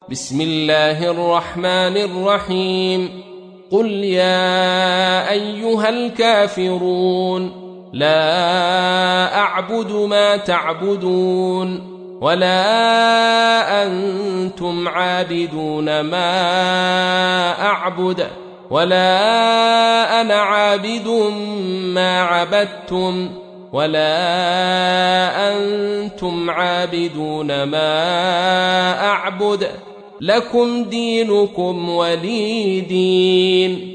بسم الله الرحمن الرحيم قل يا أيها الكافرون لا أعبد ما تعبدون ولا أنتم عابدون ما أعبد ولا أنا عابد ما عبدتم ولا أنتم عابدون ما أعبد لكم دينكم ولي دين.